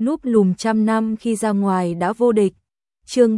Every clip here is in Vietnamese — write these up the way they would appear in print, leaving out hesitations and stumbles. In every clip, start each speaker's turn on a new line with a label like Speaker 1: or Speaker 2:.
Speaker 1: núp lùm trăm năm khi ra ngoài đã vô địch. Chương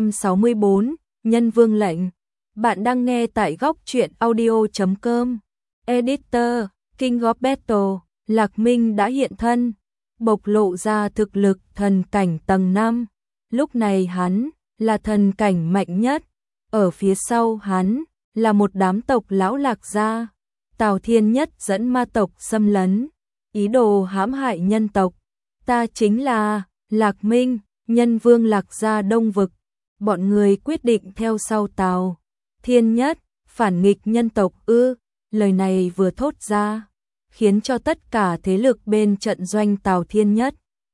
Speaker 1: 364, Nhân Vương lệnh. Bạn đang nghe tại góc truyện audio.com. Editor, King of Battle, Lạc Minh đã hiện thân, bộc lộ ra thực lực thần cảnh tầng 5. Lúc này hắn là thần cảnh mạnh nhất, ở phía sau hắn là một đám tộc lão Lạc gia. Tào Thiên Nhất dẫn ma tộc xâm lấn, ý đồ hãm hại nhân tộc. Ta chính là Lạc Minh, Nhân Vương Lạc gia Đông Vực. Bọn người quyết định theo sau Tào Thiên Nhất, phản nghịch nhân tộc ư? Lời này vừa thốt ra, khiến cho tất cả thế lực bên trận doanh Tào Thiên Nhất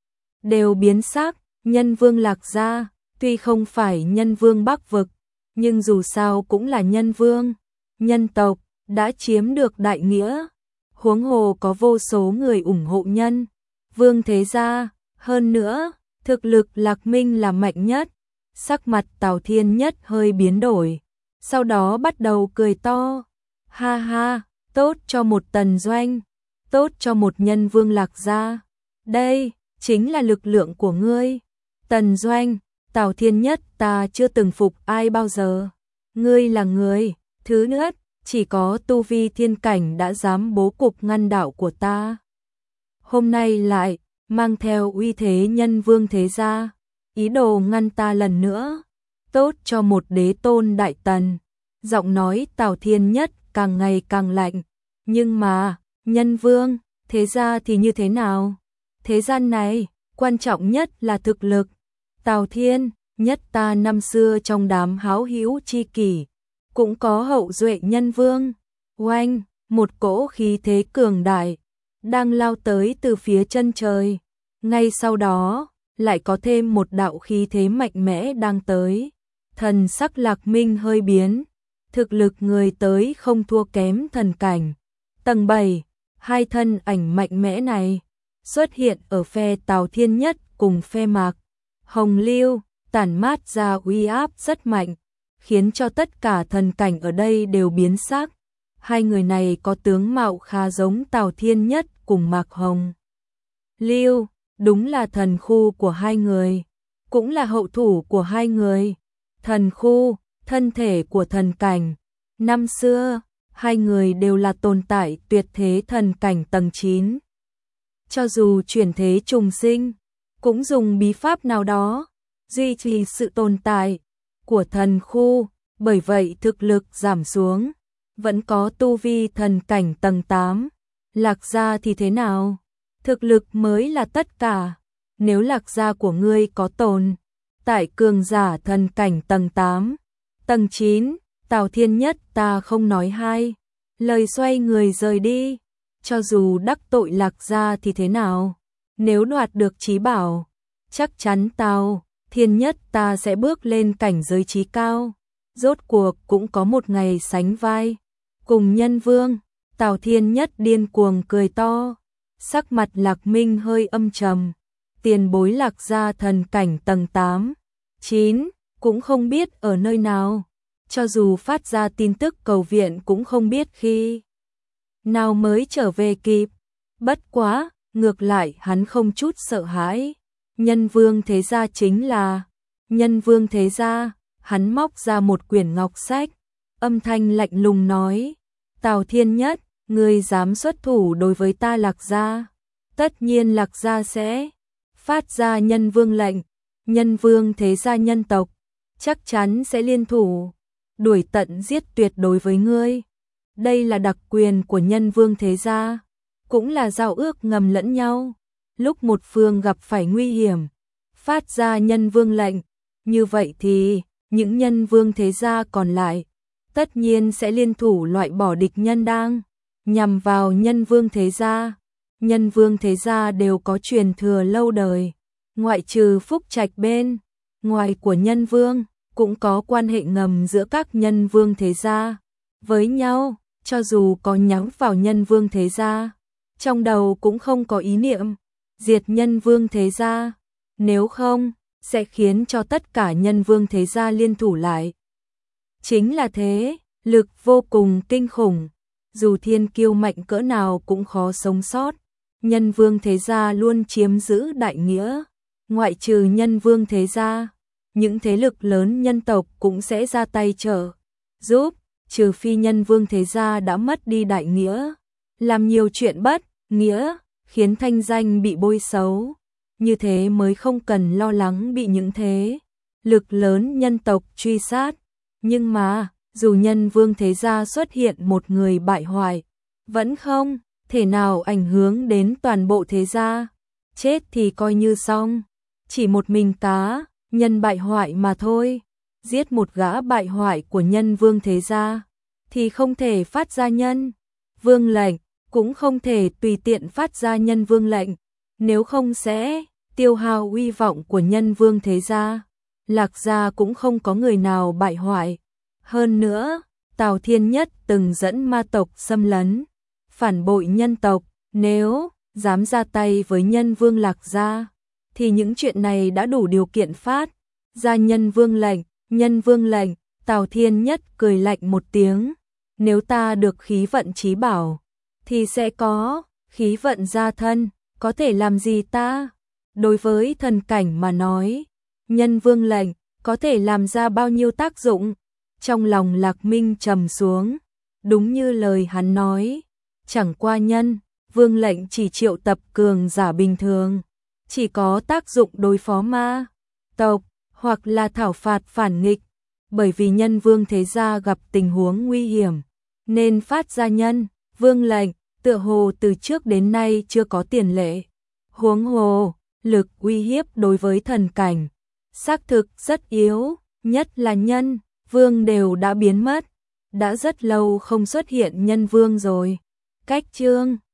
Speaker 1: đều biến sắc. Nhân Vương Lạc gia, tuy không phải Nhân Vương Bắc Vực, nhưng dù sao cũng là nhân vương. Nhân tộc đã chiếm được đại nghĩa, huống hồ có vô số người ủng hộ Nhân Vương thế gia. Hơn nữa, thực lực Lạc Minh là mạnh nhất. Sắc mặt Tào Thiên Nhất hơi biến đổi, sau đó bắt đầu cười to. Ha ha, tốt cho một tần doanh, tốt cho một Nhân Vương Lạc gia. Đây chính là lực lượng của ngươi. Tần doanh, Tào Thiên Nhất, ta chưa từng phục ai bao giờ. Ngươi là người thứ nhất, chỉ có tu vi thiên cảnh đã dám bố cục ngăn đảo của ta. Hôm nay lại mang theo uy thế Nhân Vương thế gia, ý đồ ngăn ta lần nữa. Tốt cho một đế tôn đại tần. Giọng nói Tào Thiên Nhất càng ngày càng lạnh. Nhưng mà, Nhân Vương thế gia thì như thế nào? Thế gian này, quan trọng nhất là thực lực. Tào Thiên Nhất ta năm xưa trong đám háo hữu chi kỷ, cũng có hậu duệ Nhân Vương. Oanh, một cỗ khí thế cường đại đang lao tới từ phía chân trời. Ngay sau đó, lại có thêm một đạo khí thế mạnh mẽ đang tới. Thần sắc Lạc Minh hơi biến, thực lực người tới không thua kém thần cảnh tầng 7. Hai thân ảnh mạnh mẽ này xuất hiện ở phe Tào Thiên Nhất cùng phe Mạc Hồng Lưu, tản mát ra uy áp rất mạnh, khiến cho tất cả thần cảnh ở đây đều biến sắc. Hai người này có tướng mạo khá giống Tào Thiên Nhất cùng Mạc Hồng Lưu, đúng là thần khu của hai người, cũng là hậu thủ của hai người. Thần khu, thân thể của thần cảnh. Năm xưa, hai người đều là tồn tại tuyệt thế thần cảnh tầng 9. Cho dù chuyển thế trùng sinh, cũng dùng bí pháp nào đó duy trì sự tồn tại của thần khu, bởi vậy thực lực giảm xuống, vẫn có tu vi thần cảnh tầng 8. Lạc gia thì thế nào? Thực lực mới là tất cả. Nếu Lạc gia của ngươi có tồn tại cường giả thần cảnh tầng 8, tầng 9, Tào Thiên Nhất ta không nói hai lời xoay người rời đi. Cho dù đắc tội Lạc gia thì thế nào? Nếu đoạt được chí bảo, chắc chắn Tào Thiên Nhất ta sẽ bước lên cảnh giới chí cao, rốt cuộc cũng có một ngày sánh vai cùng Nhân Vương. Tào Thiên Nhất điên cuồng cười to, sắc mặt Lạc Minh hơi âm trầm. Tiền bối Lạc gia thần cảnh tầng 8, 9, cũng không biết ở nơi nào. Cho dù phát ra tin tức cầu viện cũng không biết khi nào mới trở về kịp. Bất quá, ngược lại hắn không chút sợ hãi. Nhân Vương thế gia chính là Nhân Vương thế gia. Hắn móc ra một quyển ngọc sách, âm thanh lạnh lùng nói: Tào Thiên Nhất, ngươi dám xuất thủ đối với ta Lạc gia, tất nhiên Lạc gia sẽ phát ra Nhân Vương lệnh. Nhân Vương thế gia nhân tộc chắc chắn sẽ liên thủ đuổi tận giết tuyệt đối với ngươi. Đây là đặc quyền của Nhân Vương thế gia, cũng là giao ước ngầm lẫn nhau. Lúc một phương gặp phải nguy hiểm, phát ra Nhân Vương lệnh, như vậy thì những Nhân Vương thế gia còn lại tất nhiên sẽ liên thủ loại bỏ địch nhân đang nhằm vào Nhân Vương thế gia. Nhân Vương thế gia đều có truyền thừa lâu đời, ngoại trừ Phúc Trạch bên ngoài của Nhân Vương, cũng có quan hệ ngầm giữa các Nhân Vương thế gia với nhau. Cho dù có nhắm vào Nhân Vương thế gia, trong đầu cũng không có ý niệm diệt Nhân Vương thế gia, nếu không sẽ khiến cho tất cả Nhân Vương thế gia liên thủ lại. Chính là thế, lực vô cùng kinh khủng, dù thiên kiêu mạnh cỡ nào cũng khó sống sót. Nhân vương thế gia luôn chiếm giữ đại nghĩa, ngoại trừ nhân vương thế gia, những thế lực lớn nhân tộc cũng sẽ ra tay trợ giúp, trừ phi nhân vương thế gia đã mất đi đại nghĩa, làm nhiều chuyện bất nghĩa, khiến thanh danh bị bôi xấu, như thế mới không cần lo lắng bị những thế lực lớn nhân tộc truy sát. Nhưng mà, dù nhân vương thế gia xuất hiện một người bại hoại, vẫn không thể nào ảnh hưởng đến toàn bộ thế gia, chết thì coi như xong, chỉ một mình cá nhân bại hoại mà thôi, giết một gã bại hoại của nhân vương thế gia thì không thể phát ra nhân vương lệnh, cũng không thể tùy tiện phát ra nhân vương lệnh, nếu không sẽ tiêu hao uy vọng của nhân vương thế gia. Lạc gia cũng không có người nào bại hoại. Hơn nữa, Tào Thiên Nhất từng dẫn ma tộc xâm lấn, phản bội nhân tộc, nếu dám ra tay với nhân vương Lạc gia, thì những chuyện này đã đủ điều kiện phát ra nhân vương lệnh. Nhân vương lệnh, Tào Thiên Nhất cười lạnh một tiếng, nếu ta được khí vận chí bảo, thì sẽ có khí vận gia thân, có thể làm gì ta? Đối với thần cảnh mà nói, nhân vương lệnh có thể làm ra bao nhiêu tác dụng? Trong lòng Lạc Minh trầm xuống, đúng như lời hắn nói, chẳng qua nhân vương lệnh chỉ triệu tập cường giả bình thường, chỉ có tác dụng đối phó ma tộc hoặc là thảo phạt phản nghịch, bởi vì nhân vương thế gia gặp tình huống nguy hiểm nên phát ra nhân vương lệnh, tựa hồ từ trước đến nay chưa có tiền lệ. Huống hồ, lực uy hiếp đối với thần cảnh xác thực rất yếu, nhất là nhân vương đều đã biến mất, đã rất lâu không xuất hiện nhân vương rồi. Cách chương